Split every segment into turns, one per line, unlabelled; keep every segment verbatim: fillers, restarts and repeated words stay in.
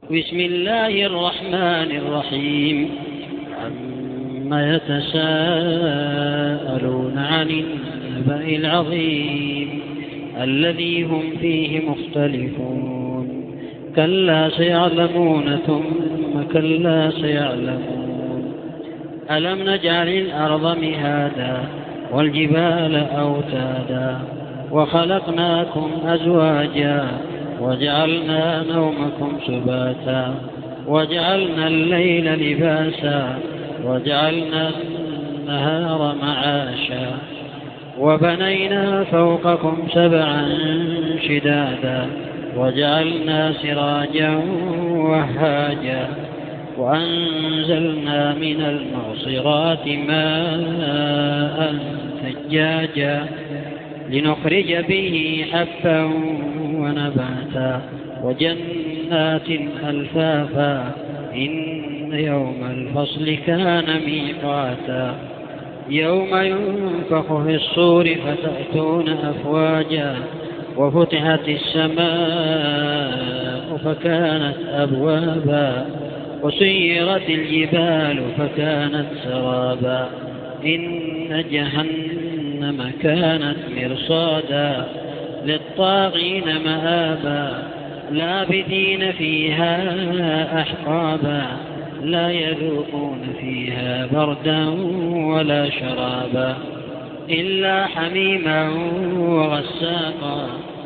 بسم الله الرحمن الرحيم. عما يتساءلون عن النبأ العظيم الذي هم فيه مختلفون. كلا سيعلمون ثم كلا سيعلمون. ألم نجعل الأرض مهادا والجبال أوتادا وخلقناكم أزواجا وجعلنا نومكم سباتا وجعلنا الليل لباسا وجعلنا النهار معاشا وبنينا فوقكم سبعا شدادا وجعلنا سراجا وهاجا وأنزلنا من المعصرات ماء ثجاجا لنخرج به حبا ونباتا وجنات ألفافا إن يوم الفصل كان ميقاتا يوم ينفخ في الصور فتأتون أفواجا وفتحت السماء فكانت أبوابا وسيرت الجبال فكانت سرابا إن جهنم كانت مرصادا للطاغين مآبا لابثين فيها أحقابا لا يذوقون فيها بردا ولا شرابا إلا حميما وغساقا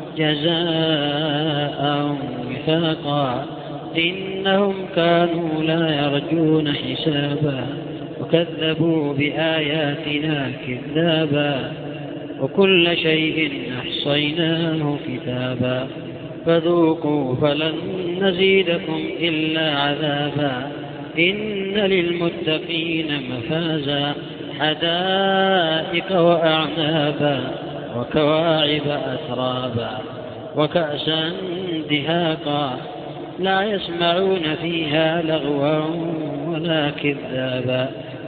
جزاء وفاقا إنهم كانوا لا يرجون حسابا وكذبوا بآياتنا كذابا وكل شيء أحصيناه كتابا فذوقوا فلن نزيدكم إلا عذابا إن للمتقين مفازا حدائق وأعنابا وكواعب أترابا وكأسا دهاقا لا يسمعون فيها لغوا ولا كذابا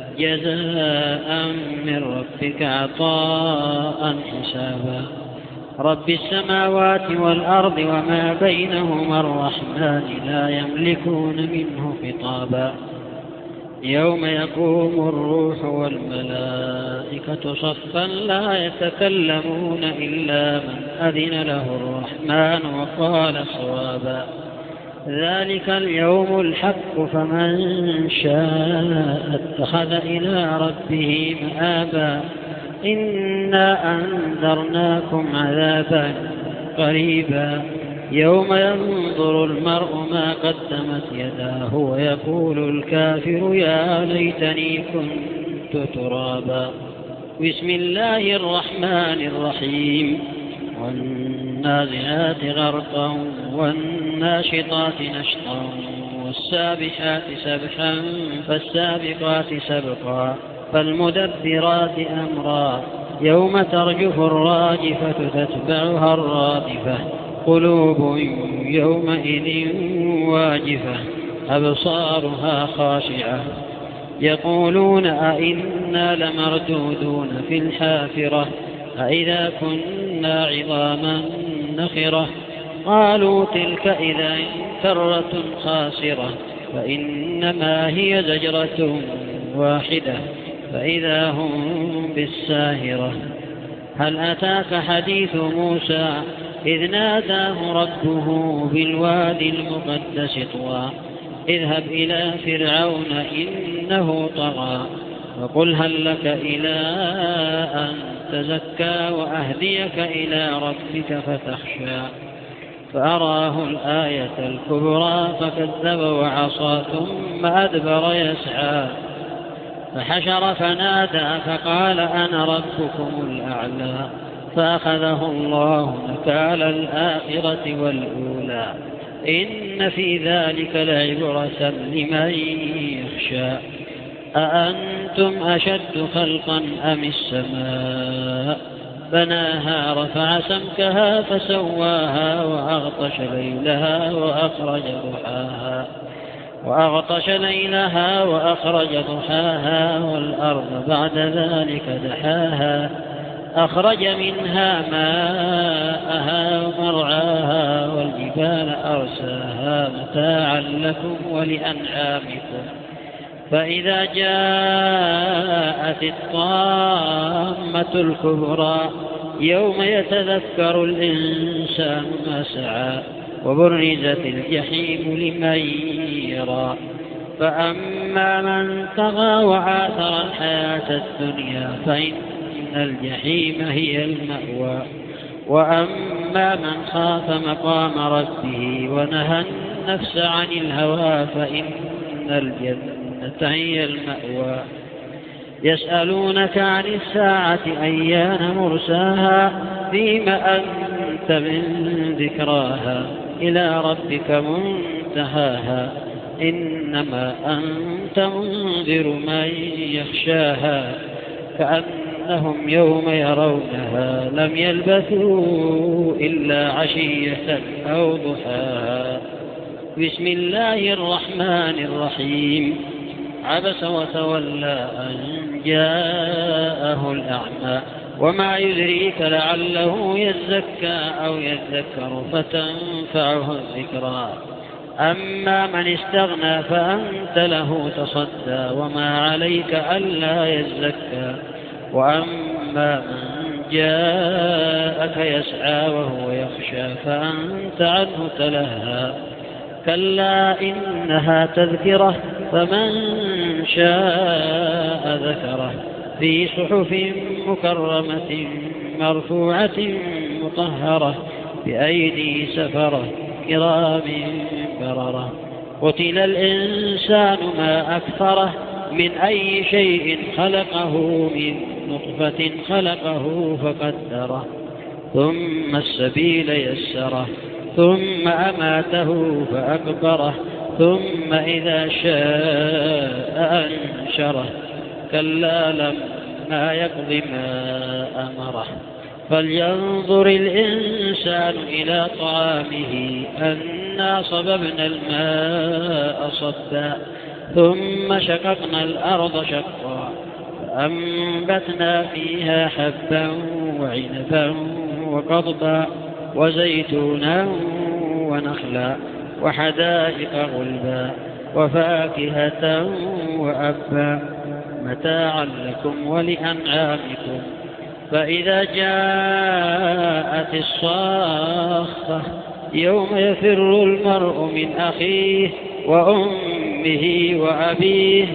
جزاء من ربك عطاء حسابا رب السماوات والأرض وما بينهما الرحمن لا يملكون منه خطابا يوم يقوم الروح والملائكة صفا لا يتكلمون إلا من أذن له الرحمن وقال صوابا ذلك اليوم الحق فمن شاء اتخذ إلى ربه مآبا إنا أنذرناكم عذابا قريبا يوم ينظر المرء ما قدمت يداه ويقول الكافر يا ليتني كنت ترابا بسم الله الرحمن الرحيم والنازعات غرقا والناشطات نشطا والسابحات سبحا فالسابقات سبقا فالمدبرات أمرا يوم ترجف الراجفة تتبعها الرادفة قلوب يومئذ واجفة أبصارها خاشعة يقولون أئنا لمردودون في الحافرة أئذا كنا عظاما نخرة قالوا تلك إذا كرة خاسرة فإنما هي زجرة واحدة فإذا هم بالساهرة هل أتاك حديث موسى إذ ناداه ربه بالوادي المقدس طوى اذهب إلى فرعون إنه طغى وقل هل لك إلى أن تزكى وأهديك إلى ربك فتخشى فأراه الآية الكبرى فكذب وعصى ثم أدبر يسعى فحشر فنادى فقال أنا ربكم الأعلى فأخذه الله نكال الآخرة والأولى إن في ذلك لعبرة لمن يخشى أأنتم أشد خلقا أم السماء بناها رفع سمكها فسواها وأغطش ليلها وأخرج ضحاها وأغطش ليلها وأخرج ضحاها والأرض بعد ذلك دحاها أخرج منها ماءها ومرعاها والجبال أرساها متاعا لكم ولأنعامكم فإذا جاءت الطامة الكبرى يوم يتذكر الإنسان ما سعى وبرزت الجحيم لمن يرى فأما من طغى وآثر الحياة الدنيا فإن الجحيم هي المأوى وأما من خاف مقام ربه ونهى النفس عن الهوى فإن الجنة هي المأوى يسألونك عن الساعة أيان مرساها فيما أنت من ذكراها إلى ربك منتهاها إنما أنت منذر من يخشاها كأنهم يوم يرونها لم يلبثوا إلا عشية أو ضحاها بسم الله الرحمن الرحيم عبس وتولى أن جاءه الأعمى وما يدريك لعله يزكى أو يذكر فتنفعه الذكرى أما من استغنى فأنت له تصدى وما عليك ألا يزكى وأما من جاءك يسعى وهو يخشى فأنت عنه تلهى كلا إنها تذكرة فمن شاء ذكره في صحف مكرمة مرفوعة مطهرة بأيدي سفرة كرام بررة قتل الإنسان ما أكثره من أي شيء خلقه من نطفة خلقه فقدره ثم السبيل يسره ثم أماته فأكبره ثم إذا شاء أنشره كلا لما يقض ما أمره فلينظر الإنسان إلى طعامه أنا صببنا الماء صبا ثم شققنا الأرض شقا فأنبتنا فيها حبا وعنبا وقضبا وزيتونا ونخلا وحدائق غلبا وفاكهة وأبا متاعا لكم ولأنعامكم فإذا جاءت الصاخة يوم يفر المرء من أخيه وأمه وأبيه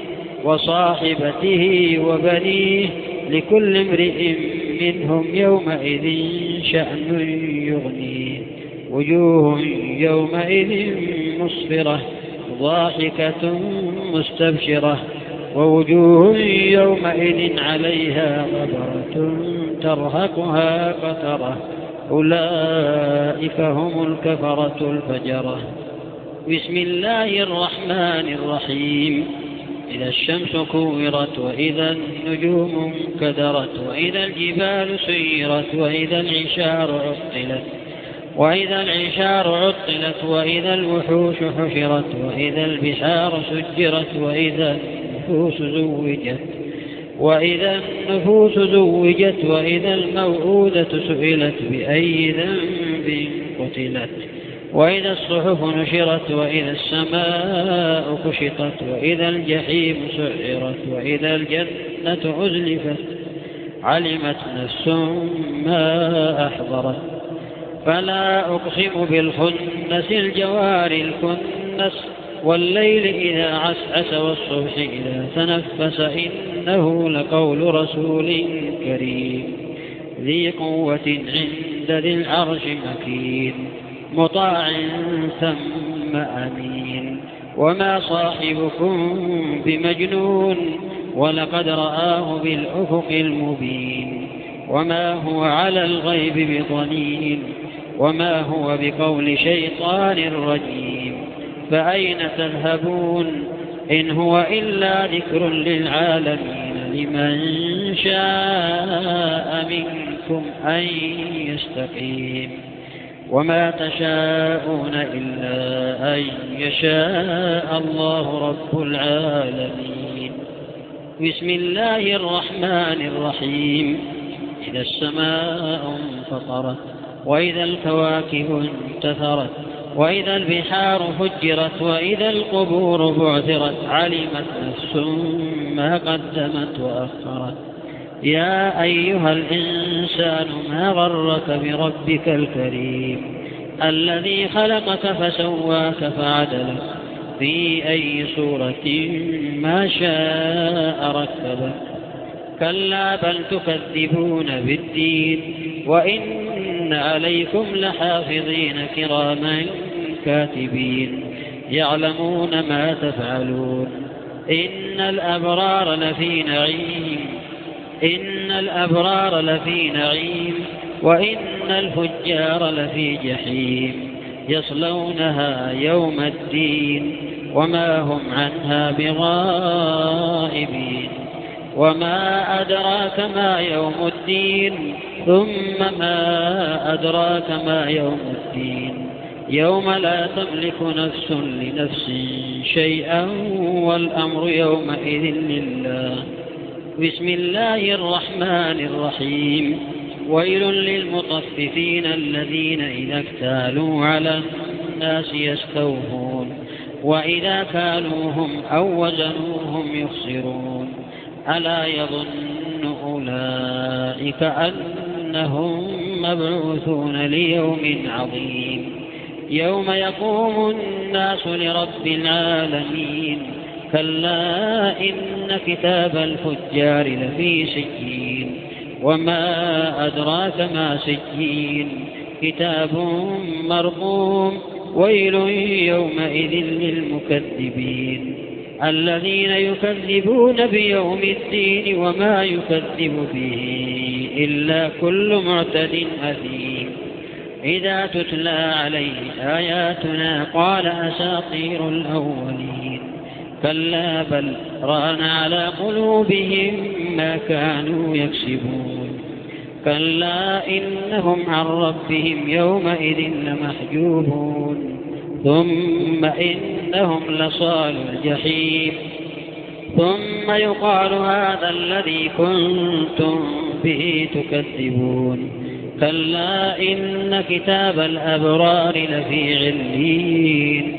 وصاحبته وبنيه لكل امرئ منهم يومئذ شأن يغنيه وجوه يومئذ مسفرة ضاحكة مستبشرة ووجوه يومئذ عليها غبرة ترهقها قترة أولئك هم الكفرة الفجرة بسم الله الرحمن الرحيم إذا الشمس كورت وإذا النجوم انكدرت وإذا الجبال سيرت وإذا العشار عطلت وإذا العشار عطلت وإذا الوحوش حشرت وإذا البحار سجرت وإذا النفوس زوجت وإذا النفوس زوجت وإذا الموءودة سئلت بأي ذنب قتلت وإذا الصحف نشرت وإذا السماء كشطت وإذا الجحيم سعرت وإذا الجنة أزلفت علمت نفس ما أحضرت فلا أقسم بالخنس الجوار الكنس والليل إذا عسعس والصبح إذا تنفس إنه لقول رسول كريم ذي قوة عند ذي العرش مكين مطاع ثم أمين وما صاحبكم بمجنون ولقد رآه بالأفق المبين وما هو على الغيب بضنين وما هو بقول شيطان رجيم فأين تذهبون إن هو إلا ذكر للعالمين لمن شاء منكم أن يستقيم وما تشاءون إلا أن يشاء الله رب العالمين بسم الله الرحمن الرحيم إذا السماء انفطرت وإذا الكواكب انتثرت وإذا البحار فجرت وإذا القبور بعثرت علمت نفس ما قدمت وأخرت يا أيها الإنسان ما غرك بربك الكريم الذي خلقك فسواك فعدلك في أي صورة ما شاء ركبك كلا بل تكذبون بالدين وإن عليكم لحافظين كراما كاتبين يعلمون ما تفعلون إن الأبرار لفي نعيم إن الأبرار لفي نعيم وإن الفجار لفي جحيم يصلونها يوم الدين وما هم عنها بغائبين وما أدراك ما يوم الدين ثم ما أدراك ما يوم الدين يوم لا تملك نفس لنفس شيئا والأمر يومئذ لله بسم الله الرحمن الرحيم ويل للمطففين الذين إذا اكتالوا على الناس يستوفون وإذا كالوهم أو وزنوهم يخسرون ألا يظن أولئك أنهم مبعوثون ليوم عظيم يوم يقوم الناس لرب العالمين كلا إن كتاب الفجار لفي سجين وما أدراك ما سجين كتاب مرقوم ويل يومئذ للمكذبين الذين يكذبون بيوم الدين وما يكذب به إلا كل معتد أثيم إذا تتلى عليه آياتنا قال أساطير الأولين كلا بل ران على قلوبهم ما كانوا يكسبون كلا إنهم عن ربهم يومئذ لمحجوبون ثم إنهم لصال الجحيم ثم يقال هذا الذي كنتم به تكذبون كلا إن كتاب الأبرار لفي عليين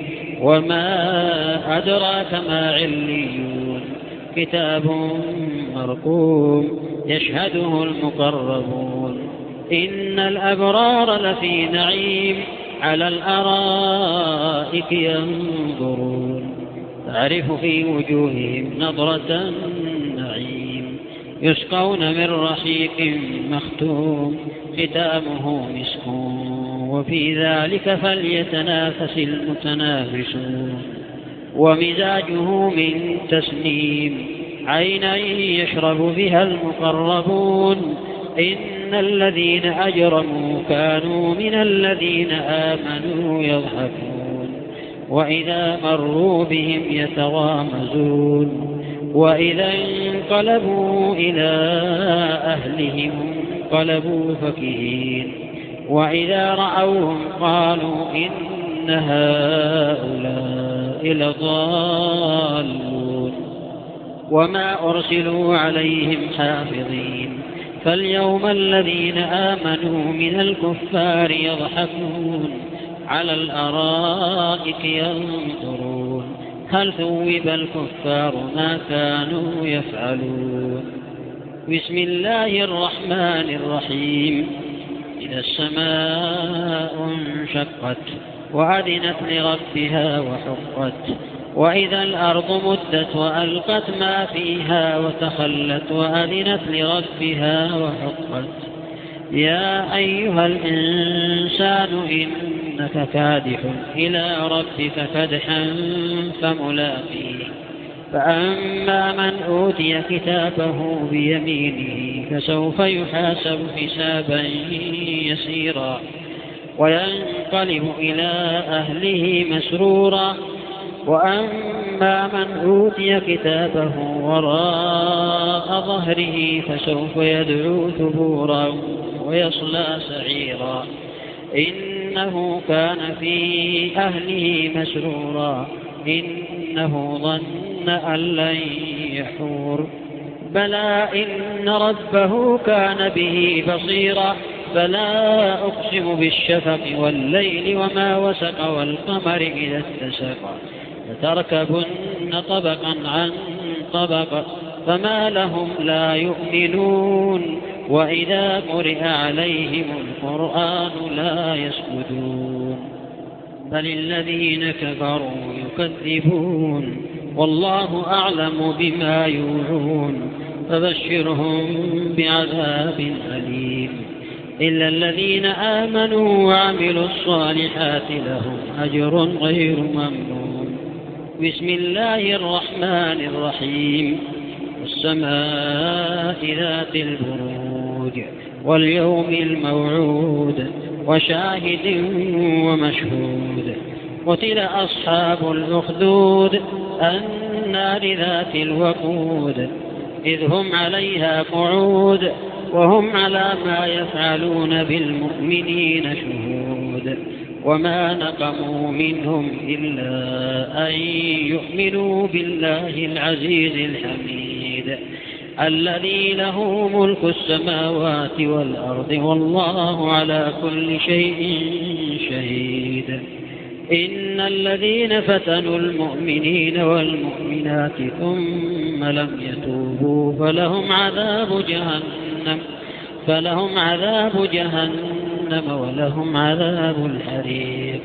وما أدراك ما عليون كتاب مرقوم يشهده المقربون إن الأبرار لفي نعيم على الأرائك ينظرون تعرف في وجوههم نظرة النعيم يسقون من رحيق مختوم ختامه مسك وفي ذلك فليتنافس المتنافسون ومزاجه من تسنيم عينا يشرب بها المقربون إن الذين أجرموا كانوا من الذين آمنوا يضحكون وإذا مروا بهم يتغامزون وإذا انقلبوا إلى أهلهم انقلبوا فكهين وإذا رأوهم قالوا إن هؤلاء لضالون وما أرسلوا عليهم حافظين فاليوم الذين آمنوا من الكفار يضحكون على الأرائك ينظرون هل ثوب الكفار ما كانوا يفعلون بسم الله الرحمن الرحيم إذا السماء انشقت وأذنت لربها وحقت وإذا الأرض مدت وألقت ما فيها وتخلت وأذنت لربها وحقت يا أيها الإنسان إنك كادح إلى ربك كدحا فملاقيه فأما من أوتي كتابه بيمينه فسوف يحاسب حسابا يسيرا وينقلب إلى أهله مسرورا وأما من أوتي كتابه وراء ظهره فسوف يدعو ثبورا ويصلى سعيرا إنه كان في أهله مسرورا إنه ظن أن لن يحور بلى إن ربه كان به بصيرا فلا أقسم بالشفق والليل وما وسق والقمر إذا اتسق لتركبن طبقا عن طبق فما لهم لا يؤمنون وإذا قرئ عليهم القرآن لا يسجدون بل الذين كفروا يكذبون والله أعلم بما يوعون فبشرهم بعذاب أليم إلا الذين آمنوا وعملوا الصالحات لهم أجر غير ممنون بسم الله الرحمن الرحيم والسماء ذات البروج واليوم الموعود وشاهد ومشهود قتل أصحاب الأخدود النار ذات الوقود إذ هم عليها قعود وهم على ما يفعلون بالمؤمنين شهود وما نقموا منهم إلا أن يؤمنوا بالله العزيز الحميد الذي له ملك السماوات والأرض والله على كل شيء شهيد إن الذين فتنوا المؤمنين والمؤمنات ثم لم يتوبوا فلهم عذاب جهنم فلهم عذاب جهنم ولهم عذاب الحريق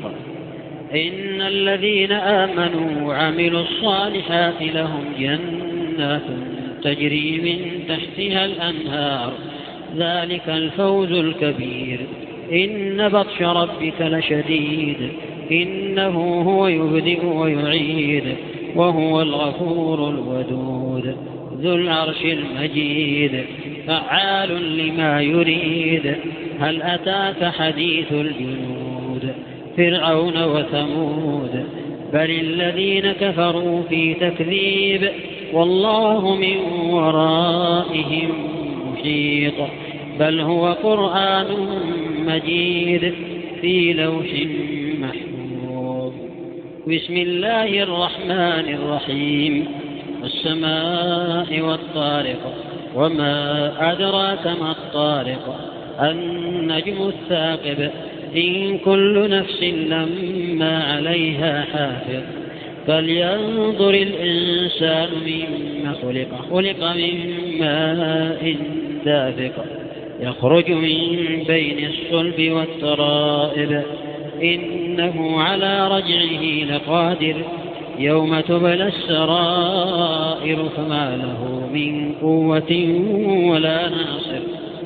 إن الذين آمنوا وعملوا الصالحات لهم جنات تجري من تحتها الأنهار ذلك الفوز الكبير إن بطش ربك لشديد إنه هو يبدئ ويعيد وهو الغفور الودود ذو العرش المجيد فعال لما يريد هل أتاك حديث الجنود فرعون وثمود بل الذين كفروا في تكذيب والله من ورائهم محيط بل هو قرآن مجيد في لوح محفوظ بسم الله الرحمن الرحيم والسماء والطارق وما أدراك ما الطارق النجم الثاقب إن كل نفس لما عليها حافظ فلينظر الإنسان مما خلق خلق من ماء دافق يخرج من بين الصلب والترائب إنه على رجعه لقادر يوم تبلى السرائر فما له من قوة ولا ناصر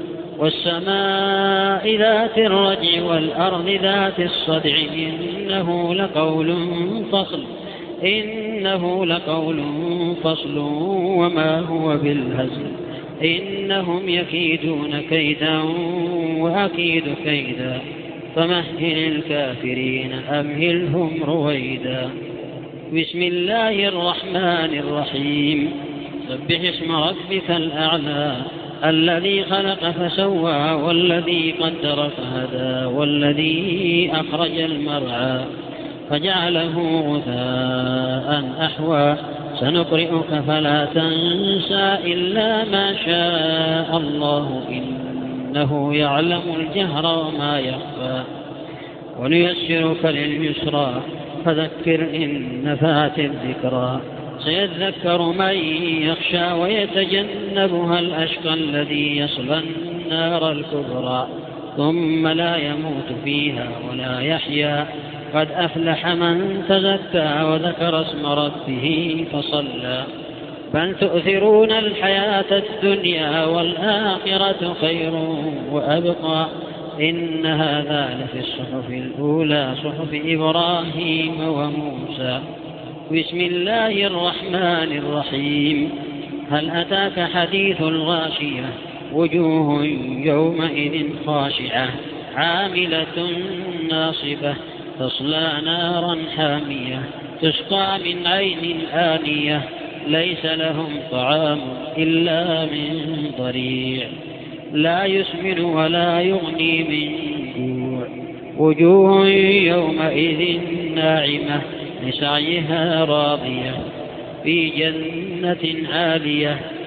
والسماء ذات الرجع والأرض ذات الصدع إنه لقول فصل إنه لقول فصل وما هو بالهزل إنهم يكيدون كيدا وأكيد كيدا فمهل الكافرين أمهلهم رويدا بسم الله الرحمن الرحيم سبح اسم ربك الأعلى الذي خلق فسوى والذي قدر فهدى والذي أخرج المرعى فجعله غثاء أحوى سنقرئك فلا تنسى إلا ما شاء الله إنه يعلم الجهر وما يخفى ونيسرك لليسرى فذكر إن نفعت الذكرى سيذكر من يخشى ويتجنبها الأشقى الذي يصلى النار الكبرى ثم لا يموت فيها ولا يحيا قد أفلح من تزكى وذكر اسم ربه فصلى بل تؤثرون الحياة الدنيا والآخرة خير وأبقى إن هذا لفي الصحف الأولى صحف إبراهيم وموسى بسم الله الرحمن الرحيم هل أتاك حديث الغاشية وجوه يومئذ خاشعة عاملة ناصبة تصلى نارا حامية تسقى من عين آنية ليس لهم طعام إلا من ضريع لا يسمن ولا يغني من جوع وجوه يومئذ ناعمة لسعيها راضية في جنة عالية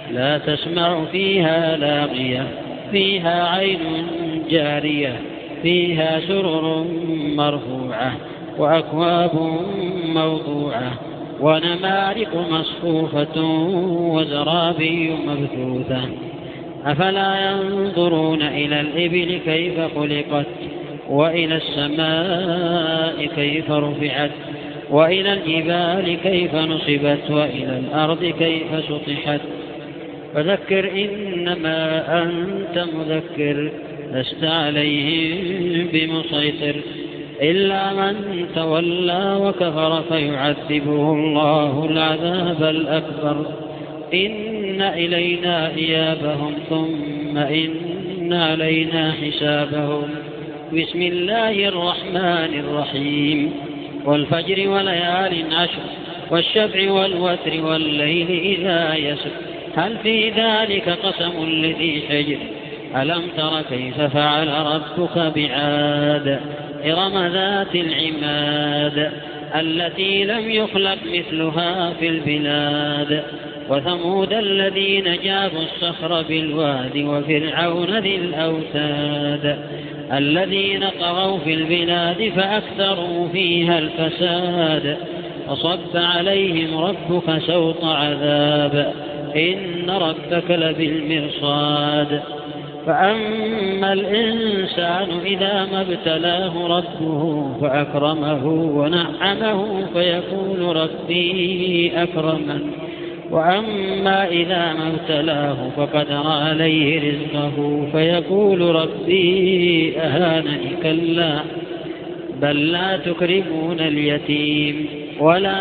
لا تسمع فيها لاغية فيها عين جارية فيها سرر مرفوعة وأكواب موضوعة ونمارق مصفوفة وزرابي مبثوثة أفلا ينظرون إلى الإبل كيف خلقت وإلى السماء كيف رفعت وإلى الجبال كيف نصبت وإلى الأرض كيف سطحت فذكر إنما أنت مذكر لست عليهم بمسيطر إلا من تولى وكفر فيعذبه الله العذاب الأكبر إن إلينا إيابهم ثم إن علينا حسابهم بسم الله الرحمن الرحيم والفجر وليال عشر والشفع والوتر والليل إذا يسر هل في ذلك قسم لذي حجر ألم تر كيف فعل ربك بعاد إرم ذات العماد التي لم يخلق مثلها في البلاد وثمود الذين جابوا الصخر بالواد وفرعون ذي الأوتاد الذين طغوا في البلاد فأكثروا فيها الفساد فصب عليهم ربك سوط عذاب إن ربك لبالمرصاد فأما الإنسان إذا ما ابتلاه ربه فأكرمه ونعمه فيقول ربي أكرمن وأما إذا ما ابتلاه فقدر عليه رزقه فيقول ربي أهانني كلا بل لا تكرمون اليتيم ولا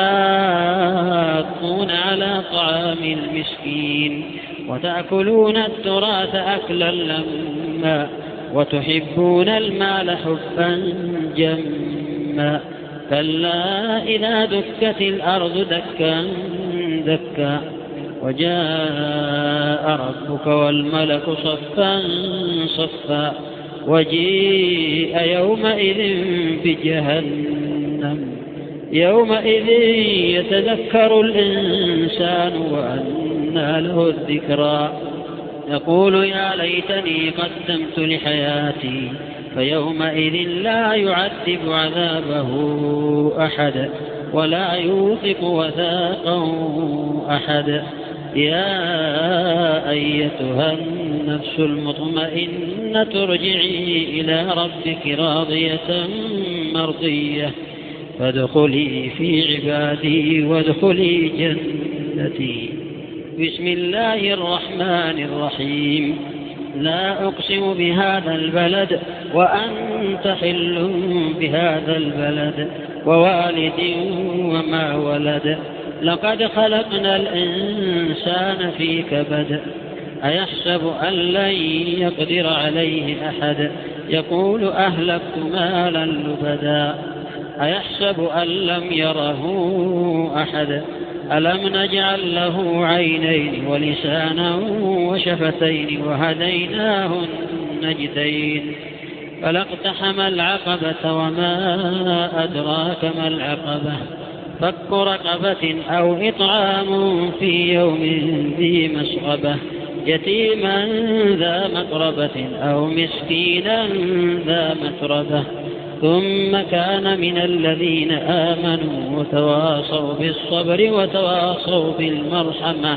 تحاضون على طعام المسكين وتأكلون التراث أكلا لما وتحبون المال حبا جما كلا إذا دكت الأرض دكا دكا وجاء ربك والملك صفا صفا وجيء يومئذ بجهنم يومئذ يتذكر الإنسان وأنى له الذكرى يقول يا ليتني قدمت لحياتي فيومئذ لا يعذب عذابه أحد ولا يوثق وثاقه أحد يا أيتها النفس المطمئنة ارجعي إلى ربك راضية مرضية فادخلي في عبادي وادخلي جنتي بسم الله الرحمن الرحيم لا أقسم بهذا البلد وأنت حل بهذا البلد ووالد وما ولد لقد خلقنا الإنسان في كبد أيحسب أن لن يقدر عليه أحد يقول أهلكت مالا لبدا أيحسب أن لم يره أحد ألم نجعل له عينين ولسانا وشفتين وهديناه النجدين فلاقتحم العقبة وما أدراك ما العقبة فك رقبة أو إطعام في يوم ذي مسغبة يتيما ذا مقربة أو مسكينا ذا متربة ثم كان من الذين آمنوا وتواصوا بالصبر وتواصوا بالمرحمة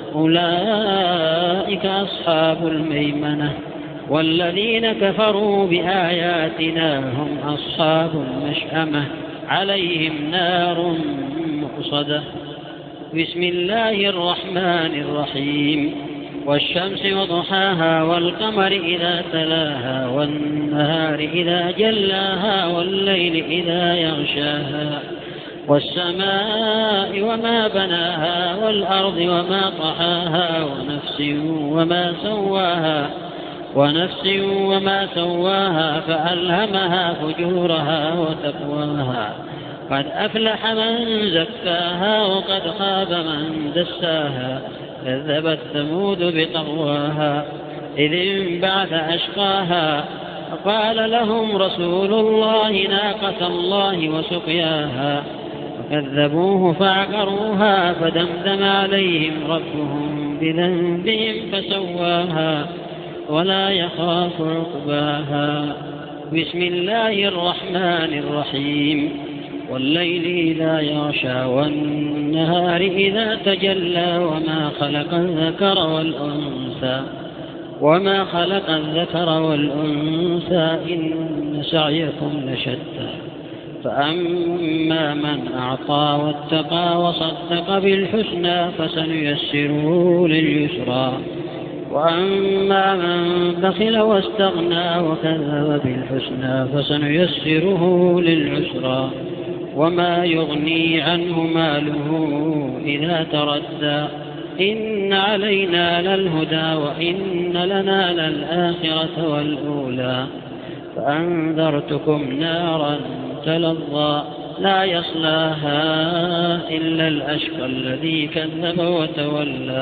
أولئك أصحاب الميمنة والذين كفروا بآياتنا هم أصحاب المشأمة عليهم نار مؤصدة بسم الله الرحمن الرحيم والشمس وضحاها والقمر إذا تلاها والنهار إذا جلاها والليل إذا يغشاها والسماء وما بناها والأرض وما طحاها ونفس وما سواها ونفس وما سواها فألهمها فجورها وتقواها قد أفلح من زكاها وقد خاب من دساها كذبت ثمود بطغواها إذ انبعث أشقاها فقال لهم رسول الله ناقة الله وسقياها فكذبوه فعقروها فدمدم عليهم ربهم بذنبهم فسواها ولا يخاف عقباها. بسم الله الرحمن الرحيم. والليل إذا يغشى والنهار إذا تجلى وما خلق الذكر والأنثى وما خلق الذكر والأنثى إن سعيكم لشتى فأما من أعطى واتقى وصدق بالحسنى فسنيسره لليسرى وأما من بخل واستغنى وكذب بالحسنى فسنيسره للعسرى وما يغني عنه ماله إذا تردى إن علينا للهدى وإن لنا للآخرة والأولى فأنذرتكم نارا تلظى لا يصلاها إلا الأشقى الذي كذب وتولى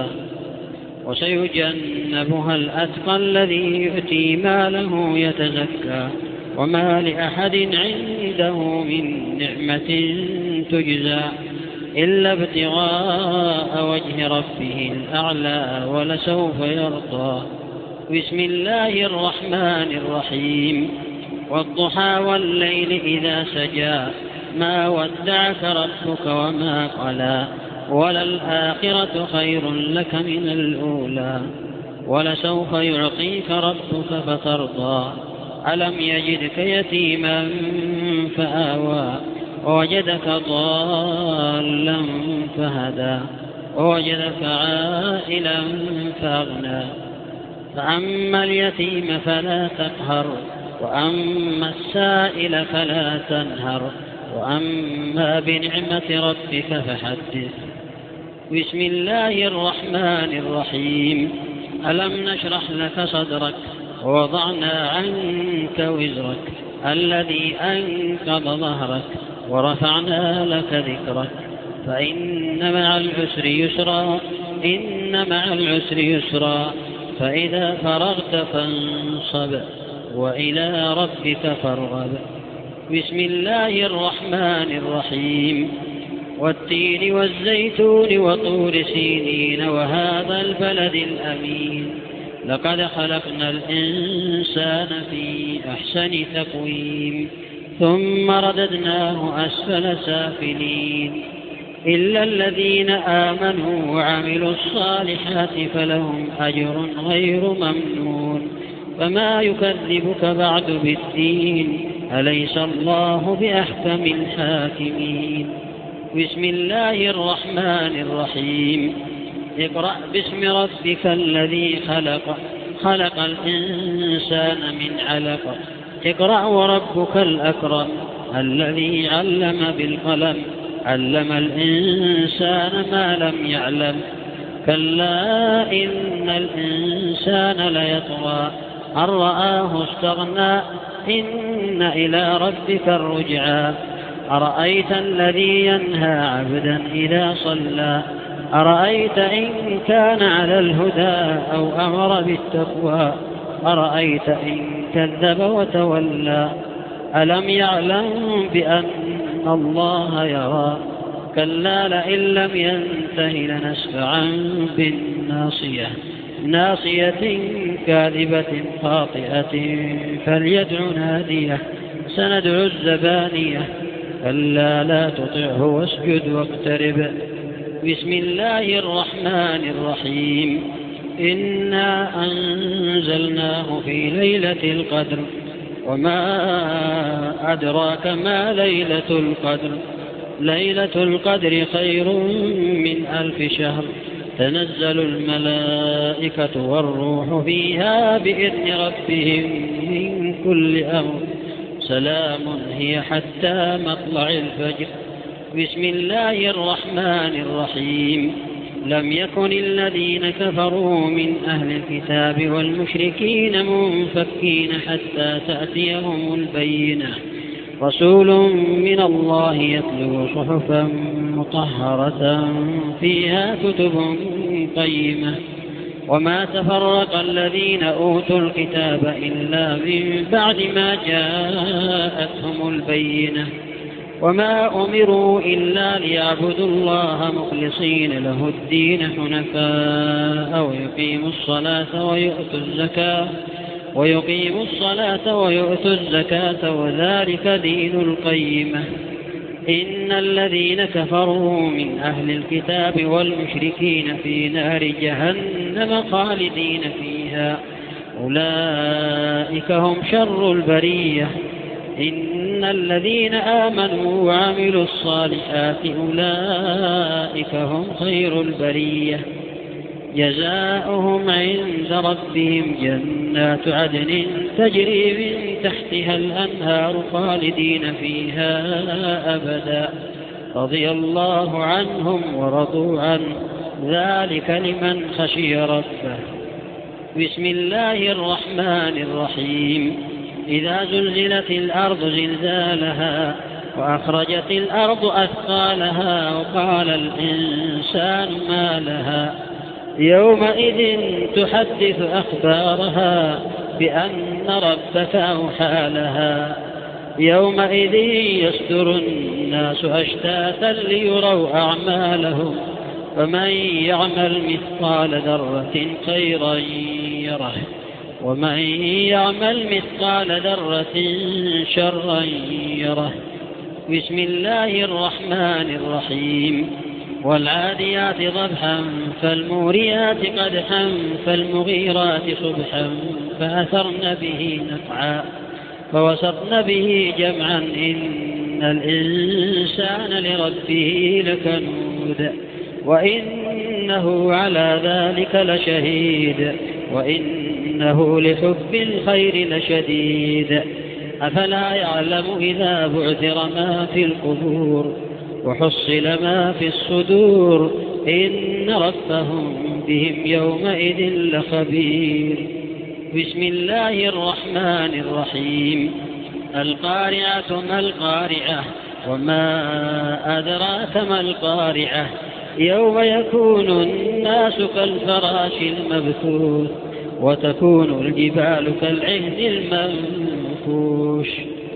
وسيجنبها الأتقى الذي يؤتي ماله يتزكى وما لأحد عنده من نعمة تجزى إلا ابتغاء وجه ربه الأعلى ولسوف يرضى. بسم الله الرحمن الرحيم. والضحى والليل إذا سجى ما ودعك ربك وما قلى وللآخرة خير لك من الأولى ولسوف يعطيك ربك فترضى. ألم يجدك يتيما فآوى ووجدك ضالا فهدى ووجدك عائلا فأغنى فأما اليتيم فلا تقهر وأما السائل فلا تنهر وأما بنعمة ربك فحدث. بسم الله الرحمن الرحيم. ألم نشرح لك صدرك ووضعنا عنك وزرك الذي أنقض ظهرك ورفعنا لك ذكرك فإن مع العسر يسرا إن مع العسر يسرا فإذا فرغت فانصب وإلى ربك فارغب. بسم الله الرحمن الرحيم. والتين والزيتون وطور سينين وهذا البلد الأمين لقد خلقنا الإنسان في أحسن تقويم ثم رددناه أسفل سافلين إلا الذين آمنوا وعملوا الصالحات فلهم أجر غير ممنون. فما يكذبك بعد بالدين أليس الله بأحكم الحاكمين. بسم الله الرحمن الرحيم. اقرأ باسم ربك الذي خلق خلق الإنسان من علق اقرأ وربك الأكرم الذي علم بالقلم علم الإنسان ما لم يعلم كلا إن الإنسان ليطغى أن رآه استغنى إن إلى ربك الرجعى أرأيت الذي ينهى عبدا إذا صلى أرأيت إن كان على الهدى أو أمر بالتقوى أرأيت إن كذب وتولى ألم يعلم بأن الله يرى كلا لئن لم ينته لنسفعا بالناصية ناصية كاذبة خاطئة فليدع ناديه سندع الزبانية كلا لا تطعه واسجد واقترب. بسم الله الرحمن الرحيم. إنا أنزلناه في ليلة القدر وما أدراك ما ليلة القدر ليلة القدر خير من ألف شهر تنزل الملائكة والروح فيها بإذن ربهم من كل أمر سلام هي حتى مطلع الفجر. بسم الله الرحمن الرحيم. لم يكن الذين كفروا من أهل الكتاب والمشركين منفكين حتى تأتيهم البينة رسول من الله يتلو صحفا مطهرة فيها كتب قيمة وما تفرق الذين أوتوا الكتاب إلا من بعد ما جاءتهم البينة وما أمروا إلا ليعبدوا الله مخلصين له الدين حنفاء ويقيموا الصلاة ويؤتوا الزكاة ويقيموا الصلاة ويؤتوا الزكاة وذلك دين القيمة. إن الذين كفروا من أهل الكتاب والمشركين في نار جهنم خالدين فيها أولئك هم شر البرية. إن الذين آمنوا وعملوا الصالحات أولئك هم خير البرية. جزاؤهم عند ربهم جنات عدن تجري من تحتها الأنهار خالدين فيها أبدا رضي الله عنهم ورضوا عنه ذلك لمن خشي ربه. بسم الله الرحمن الرحيم. إذا زلزلت الأرض زلزالها وأخرجت الأرض أثقالها وقال الإنسان ما لها يومئذ تحدث أخبارها بأن ربك أوحى لها يومئذ يصدر الناس أشتاتا ليروا أعمالهم فمن يعمل مثقال ذرة خيرا يره ومن يعمل مثقال ذرة شرا يره. بسم الله الرحمن الرحيم. والعاديات ضبحا فالموريات قدحا فالمغيرات صبحا فأثرن به نقعا فوسطن به جمعا إن الإنسان لربه لكنود وإنه على ذلك لشهيد وإنه لحب الخير لشديد. أفلا يعلم إذا بعثر ما في القبور وحصل ما في الصدور إن ربهم بهم يومئذ لخبير. بسم الله الرحمن الرحيم. القارعة ما القارعة وما أدراك ما القارعة يوم يكون الناس كالفراش المبثوث وتكون الجبال كالعهن المنفوش.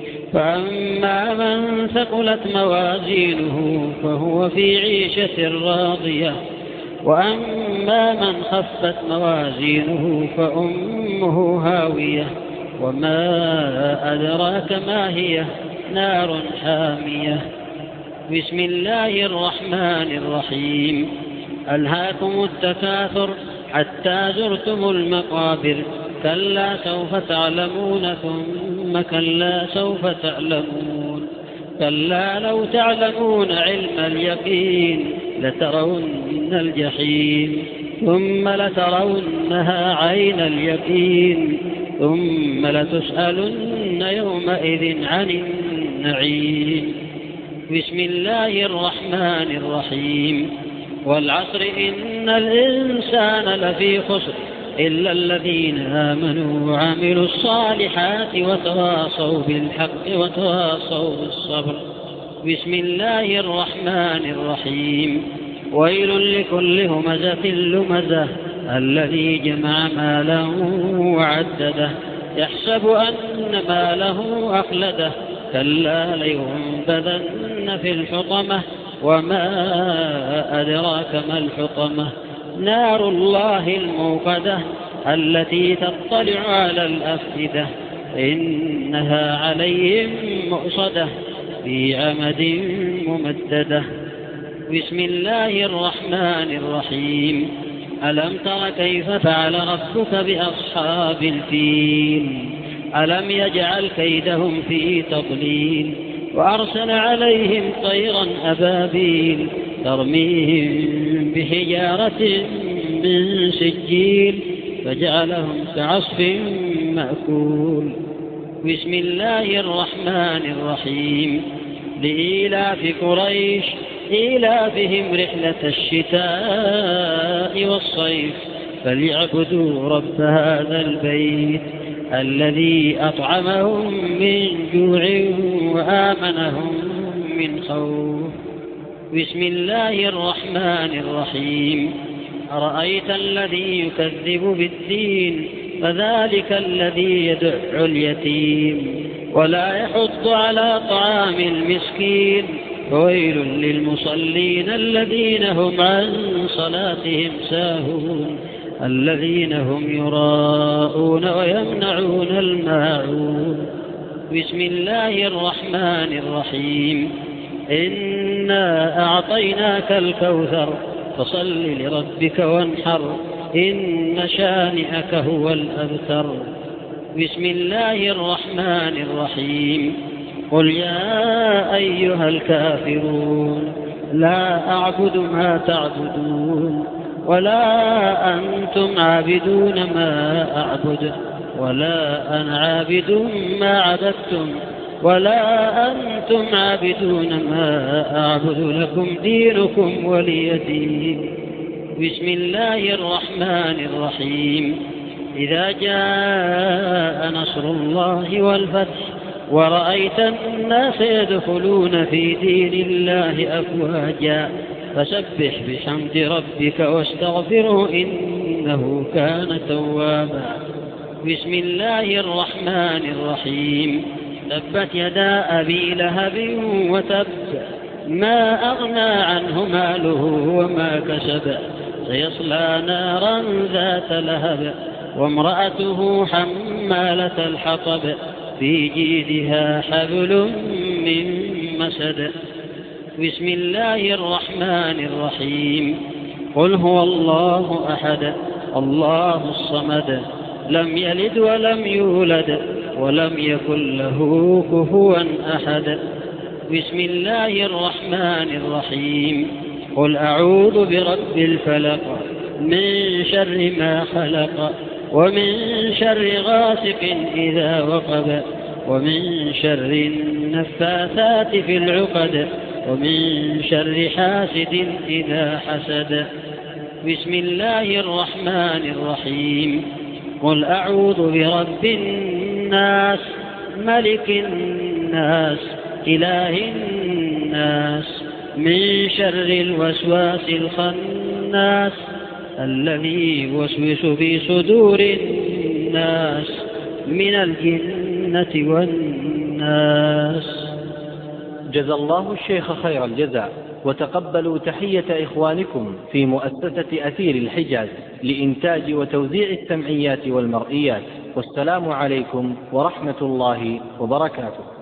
فأما من ثقلت موازينه فهو في عيشة راضية وأما من خفت موازينه فأمه هاوية وما أدراك ما هي نار حامية. بسم الله الرحمن الرحيم. ألهاكم التكاثر حتى زرتم المقابر كلا سوف تعلمون ثم كلا سوف تعلمون كلا لو تعلمون علم اليقين لترون الجحيم ثم لترونها عين اليقين ثم لتسألن يومئذ عن النعيم. بسم الله الرحمن الرحيم. والعصر إن الإنسان لفي خسر إلا الذين آمنوا وعملوا الصالحات وتواصوا بالحق وتواصوا بالصبر. بسم الله الرحمن الرحيم. ويل لكل همزة لمزة الذي جمع ماله وعدده يحسب أن ماله أخلده كلا لينبذن في الحطمة وما أدراك ما الحطمة نار الله الموقدة التي تطلع على الأفئدة إنها عليهم مؤصدة في عمد ممددة. بسم الله الرحمن الرحيم. ألم تر كيف فعل ربك بأصحاب الفيل ألم يجعل كيدهم في تضليل وأرسل عليهم طيرا أبابيل ترميهم بحجارة من سجيل فجعلهم كعصف مأكول. بسم الله الرحمن الرحيم. لإيلاف قريش إيلافهم رحلة الشتاء والصيف فليعبدوا رب هذا البيت الذي أطعمهم من جوع وآمنهم من خوف. بسم الله الرحمن الرحيم. أرأيت الذي يكذب بالدين فذلك الذي يدع اليتيم ولا يحض على طعام المسكين. فويل للمصلين الذين هم عن صلاتهم ساهون الذين هم يراءون ويمنعون الماعون. بسم الله الرحمن الرحيم. إنا أعطيناك الكوثر فصل لربك وانحر إن شانئك هو الأبتر. بسم الله الرحمن الرحيم. قل يا أيها الكافرون لا أعبد ما تعبدون ولا أنتم عابدون ما أعبد ولا أنا عابد ما عبدتم ولا أنتم عابدون ما أعبد لكم دينكم ولي دين. بسم الله الرحمن الرحيم. إذا جاء نصر الله والفتح ورأيت الناس يدخلون في دين الله أفواجا فسبح بحمد ربك واستغفره إنه كان توابا. بسم الله الرحمن الرحيم. تبت يدا أبي لهب وتب ما أغنى عنه ماله وما كسب سيصلى نارا ذات لهب وامرأته حمالة الحطب في جيدها حبل من مسد. بسم الله الرحمن الرحيم. قل هو الله أحد الله الصمد لم يلد ولم يولد ولم يكن له كفوا أحد. بسم الله الرحمن الرحيم. قل أعوذ برب الفلق من شر ما خلق ومن شر غاسق إذا وقب ومن شر النفاثات في العقد ومن شر حاسد إذا حسد. بسم الله الرحمن الرحيم. قل أعوذ برب الناس ملك الناس إله الناس من شر الوسواس الخناس الذي يوسوس في صدور الناس من الجنة والناس.
جزا الله الشيخ خير الجزاء، وتقبلوا تحية إخوانكم في مؤسسة أثير الحجاز لإنتاج وتوزيع السمعيات والمرئيات، والسلام عليكم ورحمة الله وبركاته.